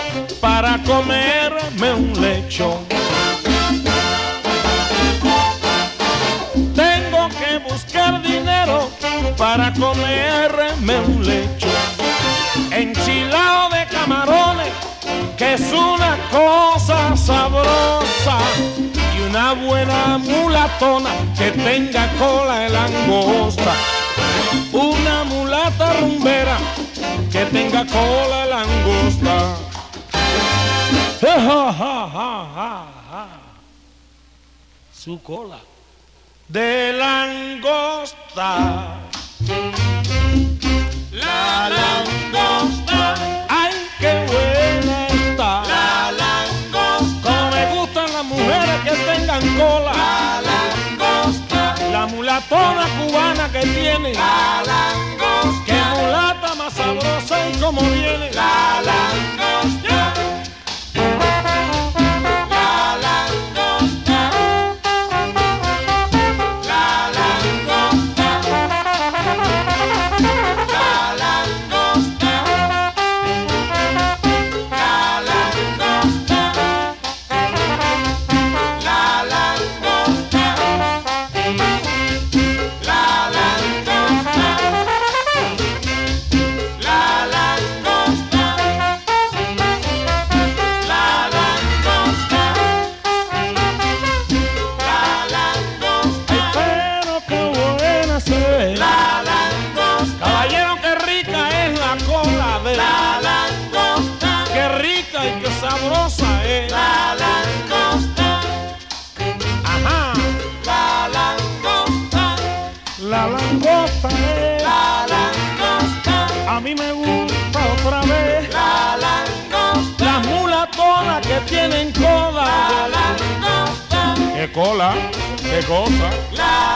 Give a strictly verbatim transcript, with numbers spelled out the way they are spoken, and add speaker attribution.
Speaker 1: para comerme un lechón. Tengo que buscar dinero para comerme un lechón. Enchilado de camarones, que es una cosa sabrosa, y una buena mulatona que tenga cola de langosta. Una mulata rumbera que tenga cola de langosta. Ja, ja, ja, ja, ja. Su cola de langosta. La langosta, ay, qué buena está.
Speaker 2: La langosta,
Speaker 1: como me gustan las mujeres que tengan cola.
Speaker 2: la langosta,
Speaker 1: La mulatona cubana que tiene.
Speaker 2: la langosta,
Speaker 1: Qué mulata más sabrosa y como viene.
Speaker 2: la langosta, la langosta, la langosta, la langosta, la langosta, la langosta, la langosta, la langosta, la langosta, la langosta,
Speaker 1: Ay, pero qué buena se ve.
Speaker 2: la langosta,
Speaker 1: Caballero, qué rica es la cola de.
Speaker 2: la langosta,
Speaker 1: Qué rica y qué sabrosa es.
Speaker 2: la langosta,
Speaker 1: Ajá,
Speaker 2: la langosta,
Speaker 1: la langosta es.
Speaker 2: la langosta,
Speaker 1: A mí me gusta otra vez.
Speaker 2: la langosta,
Speaker 1: Las mulatonas que tienen
Speaker 2: la
Speaker 1: cola.
Speaker 2: langosta,
Speaker 1: ¿Qué cola? ¿Qué cosa?
Speaker 2: la